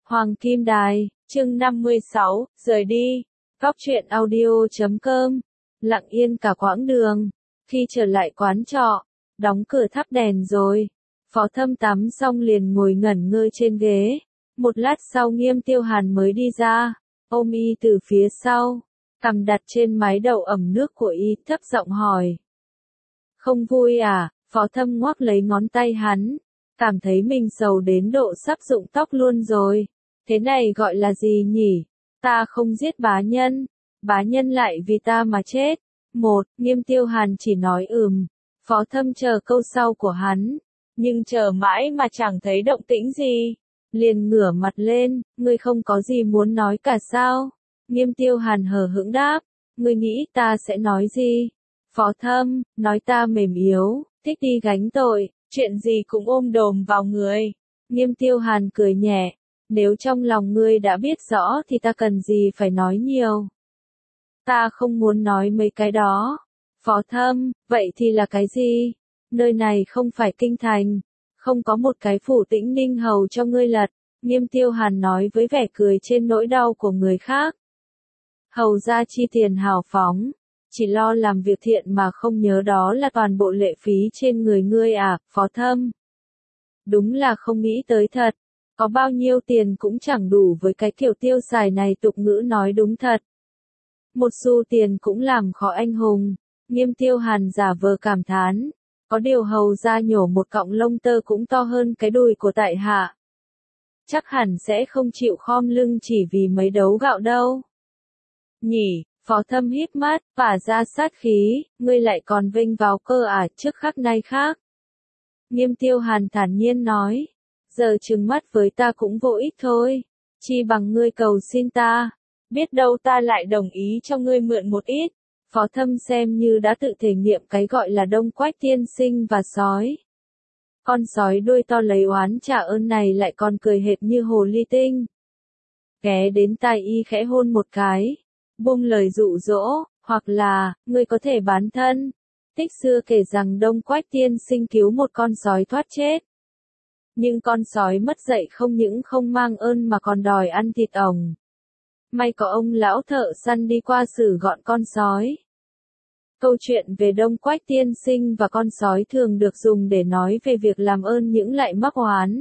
Hoàng Kim Đài, chương 56, rời đi. Góc truyện audio.com. Lặng yên cả quãng đường. Khi trở lại quán trọ, đóng cửa thắp đèn rồi. Phó Thâm tắm xong liền ngồi ngẩn ngơ trên ghế. Một lát sau Nghiêm Tiêu Hàn mới đi ra, ôm y từ phía sau, cằm đặt trên mái đầu ẩm nước của y, thấp giọng hỏi. Không vui à? Phó Thâm ngoắc lấy ngón tay hắn, cảm thấy mình sầu đến độ sắp rụng tóc luôn rồi. Thế này gọi là gì nhỉ? Ta không giết bá nhân lại vì ta mà chết. Nghiêm Tiêu Hàn chỉ nói Phó Thâm chờ câu sau của hắn, nhưng chờ mãi mà chẳng thấy động tĩnh gì. Liền ngửa mặt lên, ngươi không có gì muốn nói cả sao? Nghiêm Tiêu Hàn hờ hững đáp, ngươi nghĩ ta sẽ nói gì? Phó Thâm, nói ta mềm yếu, thích đi gánh tội, chuyện gì cũng ôm đồm vào người. Nghiêm Tiêu Hàn cười nhẹ, nếu trong lòng ngươi đã biết rõ thì ta cần gì phải nói nhiều. Ta không muốn nói mấy cái đó. Phó Thâm, vậy thì là cái gì? Nơi này không phải kinh thành, không có một cái phủ Tĩnh Ninh hầu cho ngươi lật. Nghiêm Tiêu Hàn nói với vẻ cười trên nỗi đau của người khác. Hầu ra chi tiền hào phóng, chỉ lo làm việc thiện mà không nhớ đó là toàn bộ lệ phí trên người ngươi à, Phó Thâm. Đúng là không nghĩ tới thật, có bao nhiêu tiền cũng chẳng đủ với cái kiểu tiêu xài này, tục ngữ nói đúng thật. Một xu tiền cũng làm khó anh hùng. Nghiêm Tiêu Hàn giả vờ cảm thán, có điều hầu ra nhổ một cọng lông tơ cũng to hơn cái đùi của tại hạ. Chắc hẳn sẽ không chịu khom lưng chỉ vì mấy đấu gạo đâu. Nhỉ, Phó Thâm híp mắt, phả ra sát khí, ngươi lại còn vênh vào cơ à, trước khắc nay khác. Nghiêm Tiêu Hàn thản nhiên nói, giờ trừng mắt với ta cũng vô ích thôi, chi bằng ngươi cầu xin ta, biết đâu ta lại đồng ý cho ngươi mượn một ít. Phó Thâm xem như đã tự thể nghiệm cái gọi là Đông Quách tiên sinh và sói. Con sói đuôi to lấy oán trả ơn này lại còn cười hệt như hồ ly tinh. Ghé đến tai y khẽ hôn một cái, buông lời dụ dỗ, hoặc là, ngươi có thể bán thân. Tích xưa kể rằng Đông Quách tiên sinh cứu một con sói thoát chết. Nhưng con sói mất dạy không những không mang ơn mà còn đòi ăn thịt ổng. May có ông lão thợ săn đi qua xử gọn con sói. Câu chuyện về Đông Quách tiên sinh và con sói thường được dùng để nói về việc làm ơn những lại mắc oán.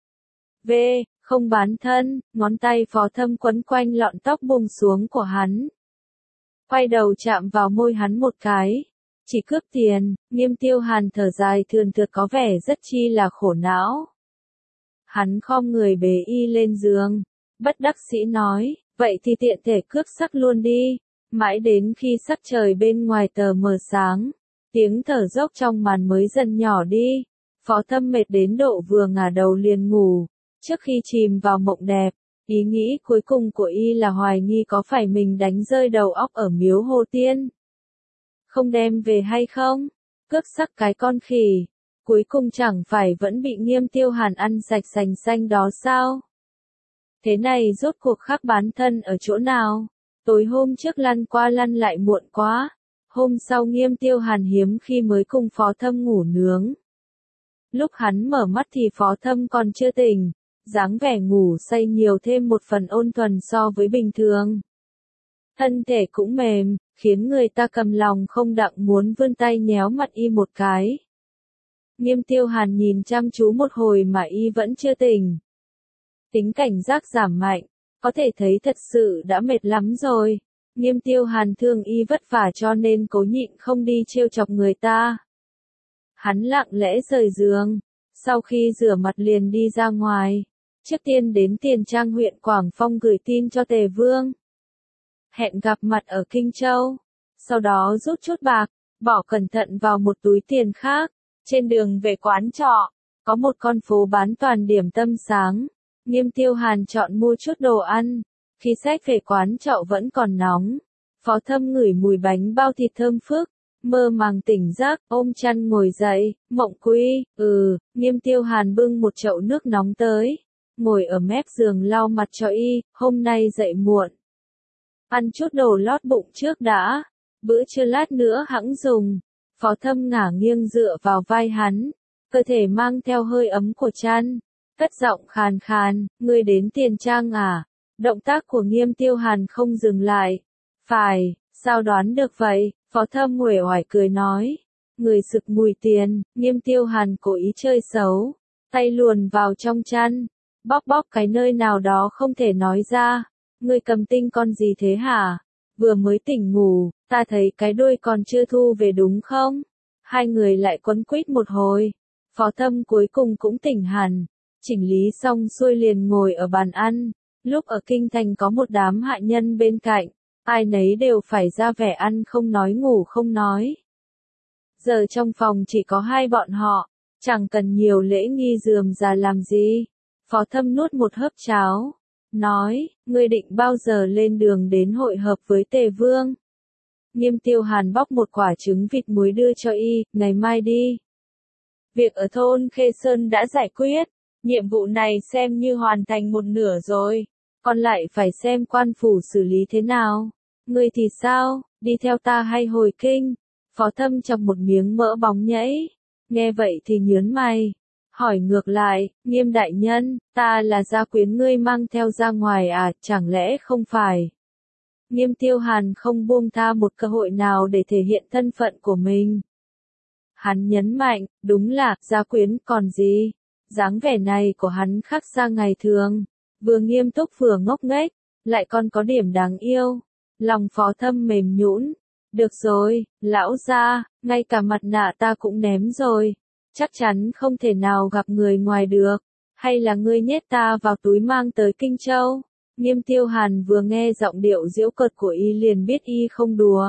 Không bán thân, ngón tay Phó Thâm quấn quanh lọn tóc buông xuống của hắn. Quay đầu chạm vào môi hắn một cái. Chỉ cướp tiền. Nghiêm Tiêu Hàn thở dài thườn thượt có vẻ rất chi là khổ não. Hắn khom người bế y lên giường, bất đắc dĩ nói, vậy thì tiện thể cướp sắc luôn đi. Mãi đến khi sắc trời bên ngoài tờ mờ sáng, tiếng thở dốc trong màn mới dần nhỏ đi. Phó Thâm mệt đến độ vừa ngả đầu liền ngủ. Trước khi chìm vào mộng đẹp, ý nghĩ cuối cùng của y là hoài nghi có phải mình đánh rơi đầu óc ở miếu Hồ Tiên. Không đem về hay không? Cướp sắc cái con khỉ. Cuối cùng chẳng phải vẫn bị Nghiêm Tiêu Hàn ăn sạch sành xanh đó sao? Thế này rốt cuộc khắc bán thân ở chỗ nào? Tối hôm trước lăn qua lăn lại muộn quá. Hôm sau Nghiêm Tiêu Hàn hiếm khi mới cùng Phó Thâm ngủ nướng. Lúc hắn mở mắt thì Phó Thâm còn chưa tỉnh. Dáng vẻ ngủ say nhiều thêm một phần ôn thuần so với bình thường. Thân thể cũng mềm, khiến người ta cầm lòng không đặng muốn vươn tay nhéo mặt y một cái. Nghiêm Tiêu Hàn nhìn chăm chú một hồi mà y vẫn chưa tỉnh. Tính cảnh giác giảm mạnh, có thể thấy thật sự đã mệt lắm rồi. Nghiêm Tiêu Hàn thương y vất vả cho nên cố nhịn không đi trêu chọc người ta. Hắn lặng lẽ rời giường, sau khi rửa mặt liền đi ra ngoài. Trước tiên đến Tiền Trang huyện Quảng Phong gửi tin cho Tề Vương. Hẹn gặp mặt ở Kinh Châu. Sau đó rút chút bạc, bỏ cẩn thận vào một túi tiền khác. Trên đường về quán trọ, có một con phố bán toàn điểm tâm sáng. Nghiêm Tiêu Hàn chọn mua chút đồ ăn. Khi xách về quán trọ vẫn còn nóng. Phó Thâm ngửi mùi bánh bao thịt thơm phức. Mơ màng tỉnh giấc, ôm chăn ngồi dậy, mộng quy, Nghiêm Tiêu Hàn bưng một chậu nước nóng tới. Ngồi ở mép giường lau mặt cho y, hôm nay dậy muộn. Ăn chút đồ lót bụng trước đã, bữa trưa lát nữa hẵng dùng. Phó Thâm ngả nghiêng dựa vào vai hắn, cơ thể mang theo hơi ấm của chăn. cất giọng khàn khàn, ngươi đến Tiền Trang à? Động tác của Nghiêm Tiêu Hàn không dừng lại. Phải, sao đoán được vậy? Phó Thâm uể oải cười nói. Người sực mùi tiền, Nghiêm Tiêu Hàn cố ý chơi xấu, tay luồn vào trong chăn, bóp bóp cái nơi nào đó không thể nói ra. Ngươi cầm tinh con gì thế hả? Vừa mới tỉnh ngủ, ta thấy cái đuôi còn chưa thu về đúng không? Hai người lại quấn quýt một hồi. Phó Thâm cuối cùng cũng tỉnh hẳn, chỉnh lý xong xuôi liền ngồi ở bàn ăn. Lúc ở kinh thành có một đám hạ nhân bên cạnh, ai nấy đều phải ra vẻ ăn không nói ngủ không nói. Giờ trong phòng chỉ có hai bọn họ, chẳng cần nhiều lễ nghi rườm rà làm gì. Phó Thâm nuốt một hớp cháo, nói, ngươi định bao giờ lên đường đến hội hợp với Tề Vương? Nghiêm Tiêu Hàn bóc một quả trứng vịt muối đưa cho y, ngày mai đi. Việc ở thôn Khê Sơn đã giải quyết, nhiệm vụ này xem như hoàn thành một nửa rồi, còn lại phải xem quan phủ xử lý thế nào. Ngươi thì sao, đi theo ta hay hồi kinh? Phó Thâm chọc một miếng mỡ bóng nhảy, nghe vậy thì nhớn mày, hỏi ngược lại, Nghiêm đại nhân, ta là gia quyến ngươi mang theo ra ngoài à, chẳng lẽ không phải? Nghiêm Tiêu Hàn không buông tha một cơ hội nào để thể hiện thân phận của mình. Hắn nhấn mạnh, đúng là, gia quyến còn gì? Dáng vẻ này của hắn khác xa ngày thường, vừa nghiêm túc vừa ngốc nghếch, lại còn có điểm đáng yêu. Lòng Phó Thâm mềm nhũn. Được rồi, lão gia, ngay cả mặt nạ ta cũng ném rồi. Chắc chắn không thể nào gặp người ngoài được. Hay là ngươi nhét ta vào túi mang tới Kinh Châu? Nghiêm Tiêu Hàn vừa nghe giọng điệu giễu cợt của y liền biết y không đùa.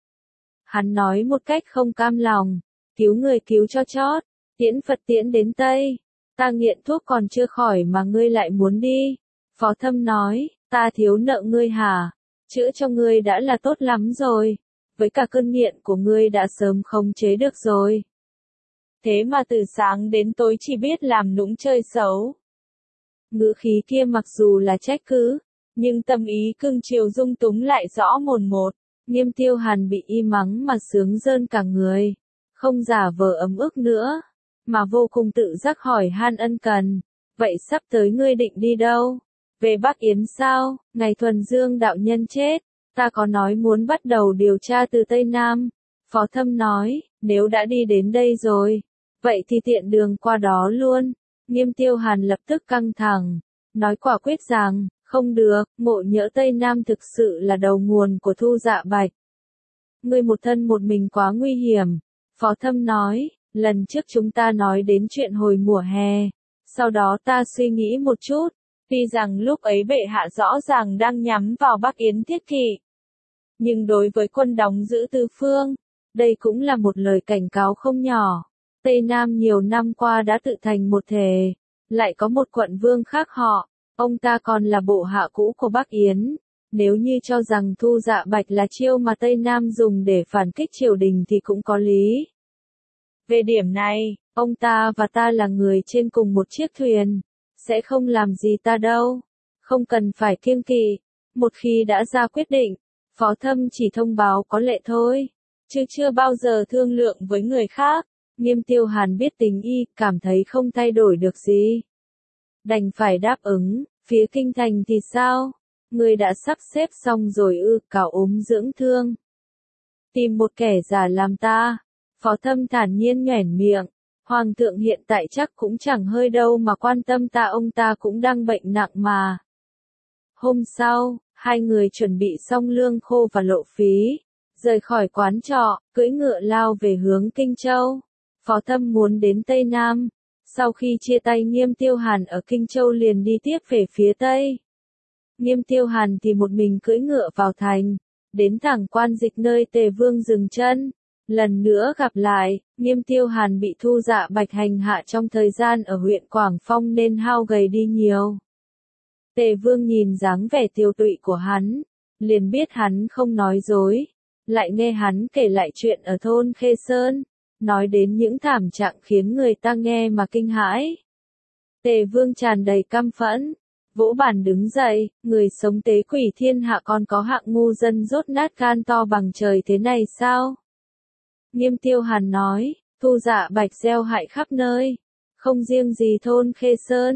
Hắn nói một cách không cam lòng, cứu người cứu cho chót, tiễn Phật tiễn đến Tây. Ta nghiện thuốc còn chưa khỏi mà ngươi lại muốn đi. Phó Thâm nói, ta thiếu nợ ngươi hả? Chữa cho ngươi đã là tốt lắm rồi. Với cả cơn nghiện của ngươi đã sớm khống chế được rồi. Thế mà từ sáng đến tối chỉ biết làm nũng chơi xấu. Ngữ khí kia mặc dù là trách cứ, nhưng tâm ý cưng chiều dung túng lại rõ mồn một. Nghiêm Tiêu Hàn bị y mắng mà sướng rơn cả người, không giả vờ ấm ức nữa, mà vô cùng tự giác hỏi han ân cần. Vậy sắp tới ngươi định đi đâu? Về Bắc Yến sao? Ngày Thuần Dương đạo nhân chết, ta có nói muốn bắt đầu điều tra từ Tây Nam. Phó Thâm nói, nếu đã đi đến đây rồi, vậy thì tiện đường qua đó luôn. Nghiêm Tiêu Hàn lập tức căng thẳng, nói quả quyết rằng, không được, Ngộ Nhỡ Tây Nam thực sự là đầu nguồn của Thu Dạ Bạch. Ngươi một thân một mình quá nguy hiểm. Phó Thâm nói, lần trước chúng ta nói đến chuyện hồi mùa hè, sau đó ta suy nghĩ một chút, tuy rằng lúc ấy bệ hạ rõ ràng đang nhắm vào Bắc Yến Thiết Kỵ, nhưng đối với quân đóng giữ Tứ Phương, đây cũng là một lời cảnh cáo không nhỏ. Tây Nam nhiều năm qua đã tự thành một thể, lại có một quận vương khác họ, ông ta còn là bộ hạ cũ của Bắc Yến. Nếu như cho rằng Thu Dạ Bạch là chiêu mà Tây Nam dùng để phản kích triều đình thì cũng có lý. Về điểm này, ông ta và ta là người trên cùng một chiếc thuyền, sẽ không làm gì ta đâu, không cần phải kiêng kỵ. Một khi đã ra quyết định, Phó Thâm chỉ thông báo có lệ thôi, chứ chưa bao giờ thương lượng với người khác. Nghiêm Tiêu Hàn biết tính y, cảm thấy không thay đổi được gì, đành phải đáp ứng. Phía kinh thành thì sao? Ngươi đã sắp xếp xong rồi ư? Cảo ốm dưỡng thương, tìm một kẻ giả làm ta. Phó Thâm thản nhiên nhoẻn miệng, Hoàng thượng hiện tại chắc cũng chẳng hơi đâu mà quan tâm ta, ông ta cũng đang bệnh nặng mà. Hôm sau, hai người chuẩn bị xong lương khô và lộ phí, rời khỏi quán trọ, cưỡi ngựa lao về hướng Kinh Châu. Phó Thâm muốn đến Tây Nam, sau khi chia tay Nghiêm Tiêu Hàn ở Kinh Châu liền đi tiếp về phía Tây. Nghiêm Tiêu Hàn thì một mình cưỡi ngựa vào thành, đến thẳng Quan Dịch nơi Tề Vương dừng chân. Lần nữa gặp lại, Nghiêm Tiêu Hàn bị Thu Dạ Bạch hành hạ trong thời gian ở huyện Quảng Phong nên hao gầy đi nhiều. Tề Vương nhìn dáng vẻ tiêu tụy của hắn, liền biết hắn không nói dối, lại nghe hắn kể lại chuyện ở thôn Khê Sơn, nói đến những thảm trạng khiến người ta nghe mà kinh hãi. Tề Vương tràn đầy căm phẫn, vỗ bàn đứng dậy, người sống tế quỷ thiên hạ còn có hạng ngu dân dốt nát gan to bằng trời thế này sao? Nghiêm Tiêu Hàn nói, Thu Dạ Bạch gieo hại khắp nơi, không riêng gì thôn Khê Sơn,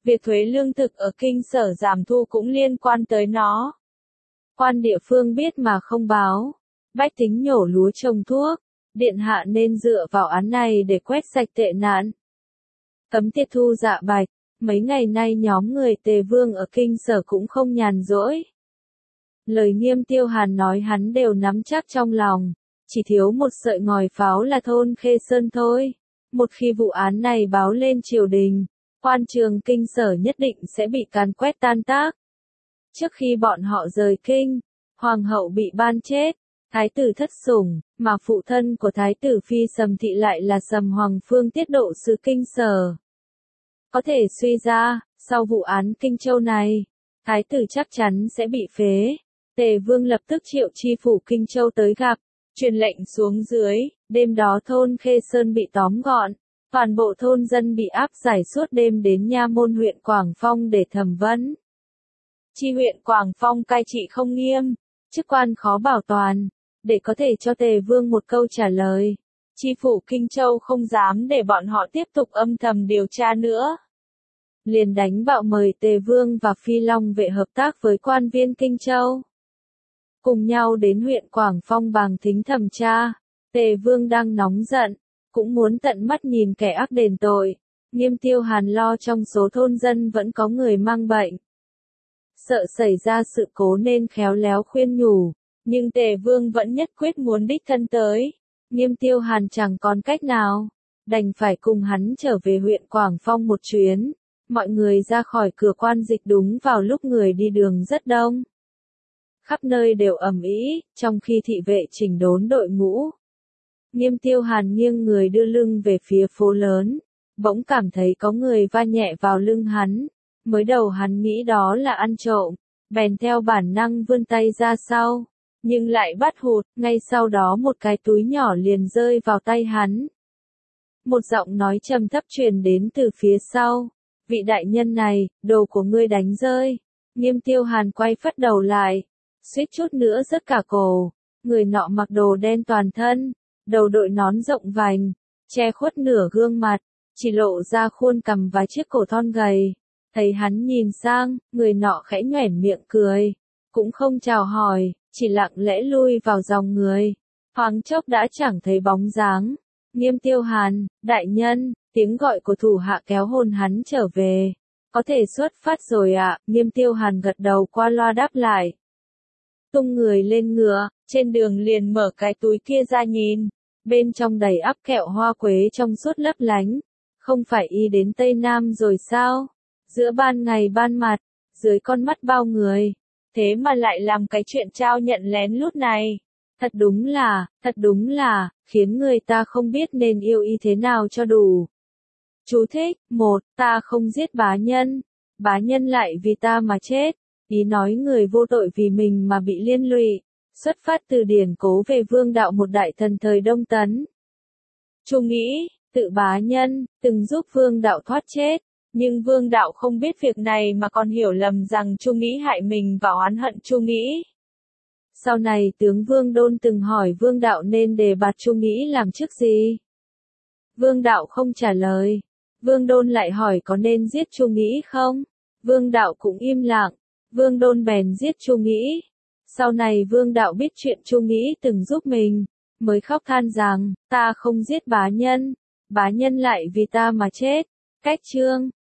Việc thuế lương thực ở Kinh Sở giảm thu cũng liên quan tới nó. Quan địa phương biết mà không báo. Bách tính nhổ lúa trồng thuốc. Điện hạ nên dựa vào án này để quét sạch tệ nạn. Cấm tiệt thu dạ bạch. Mấy ngày nay nhóm người Tề Vương ở Kinh Sở cũng không nhàn rỗi. Lời Nghiêm Tiêu Hàn nói hắn đều nắm chắc trong lòng. Chỉ thiếu một sợi ngòi pháo là thôn Khê Sơn thôi. Một khi vụ án này báo lên triều đình, quan trường Kinh Sở nhất định sẽ bị càn quét tan tác. Trước khi bọn họ rời kinh, hoàng hậu bị ban chết, thái tử thất sủng, mà phụ thân của thái tử phi Sầm Thị lại là Sầm Hoàng Phương tiết độ sứ Kinh Sở. Có thể suy ra, sau vụ án Kinh Châu này, thái tử chắc chắn sẽ bị phế. Tề Vương lập tức triệu tri phủ Kinh Châu tới gặp, truyền lệnh xuống dưới, đêm đó thôn Khê Sơn bị tóm gọn, toàn bộ thôn dân bị áp giải suốt đêm đến nha môn huyện Quảng Phong để thẩm vấn. Chi huyện Quảng Phong cai trị không nghiêm, chức quan khó bảo toàn, để có thể cho Tề Vương một câu trả lời. Chi phủ Kinh Châu không dám để bọn họ tiếp tục âm thầm điều tra nữa. Liền đánh bạo mời Tề Vương và Phi Long vệ hợp tác với quan viên Kinh Châu. Cùng nhau đến huyện Quảng Phong bàng thính thẩm tra. Tề Vương đang nóng giận, cũng muốn tận mắt nhìn kẻ ác đền tội. Nghiêm Tiêu Hàn lo trong số thôn dân vẫn có người mang bệnh. Sợ xảy ra sự cố nên khéo léo khuyên nhủ, nhưng Tề Vương vẫn nhất quyết muốn đích thân tới. Nghiêm Tiêu Hàn chẳng còn cách nào, đành phải cùng hắn trở về huyện Quảng Phong một chuyến. Mọi người ra khỏi cửa quan dịch đúng vào lúc người đi đường rất đông. Khắp nơi đều ầm ĩ, trong khi thị vệ chỉnh đốn đội ngũ. Nghiêm Tiêu Hàn nghiêng người đưa lưng về phía phố lớn, bỗng cảm thấy có người va nhẹ vào lưng hắn. Mới đầu hắn nghĩ đó là ăn trộm, bèn theo bản năng vươn tay ra sau, nhưng lại bắt hụt, ngay sau đó một cái túi nhỏ liền rơi vào tay hắn. Một giọng nói trầm thấp truyền đến từ phía sau, vị đại nhân này, đồ của ngươi đánh rơi. Nghiêm Tiêu Hàn quay phất đầu lại, suýt chút nữa rớt cả cổ. Người nọ mặc đồ đen toàn thân, đầu đội nón rộng vành, che khuất nửa gương mặt, chỉ lộ ra khuôn cằm và chiếc cổ thon gầy. Thấy hắn nhìn sang, người nọ khẽ nhoẻn miệng cười, cũng không chào hỏi, chỉ lặng lẽ lui vào dòng người. Thoáng chốc đã chẳng thấy bóng dáng. Nghiêm Tiêu Hàn, đại nhân, tiếng gọi của thủ hạ kéo hồn hắn trở về. Có thể xuất phát rồi ạ, Nghiêm Tiêu Hàn gật đầu qua loa đáp lại. Tung người lên ngựa, trên đường liền mở cái túi kia ra nhìn. Bên trong đầy ắp kẹo hoa quế trong suốt lấp lánh. Không phải y đến Tây Nam rồi sao? Giữa ban ngày ban mặt, dưới con mắt bao người. Thế mà lại làm cái chuyện trao nhận lén lút này. Thật đúng là, khiến người ta không biết nên yêu y thế nào cho đủ. Chú thích, 1. Ta không giết bá nhân lại vì ta mà chết. Ý nói người vô tội vì mình mà bị liên lụy. Xuất phát từ điển cố về Vương Đạo, một đại thần thời Đông Tấn. Chu Nghĩ, tự bá nhân, từng giúp Vương Đạo thoát chết. Nhưng Vương Đạo không biết việc này mà còn hiểu lầm rằng Chu Nghĩ hại mình và oán hận Chu Nghĩ. Sau này tướng Vương Đôn từng hỏi Vương Đạo nên đề bạt Chu Nghĩ làm chức gì. Vương Đạo không trả lời. Vương Đôn lại hỏi có nên giết Chu Nghĩ không. Vương Đạo cũng im lặng. Vương Đôn bèn giết Chu Nghĩ. Sau này Vương Đạo biết chuyện Chu Nghĩ từng giúp mình, mới khóc than rằng, ta không giết bá nhân lại vì ta mà chết. Cách chương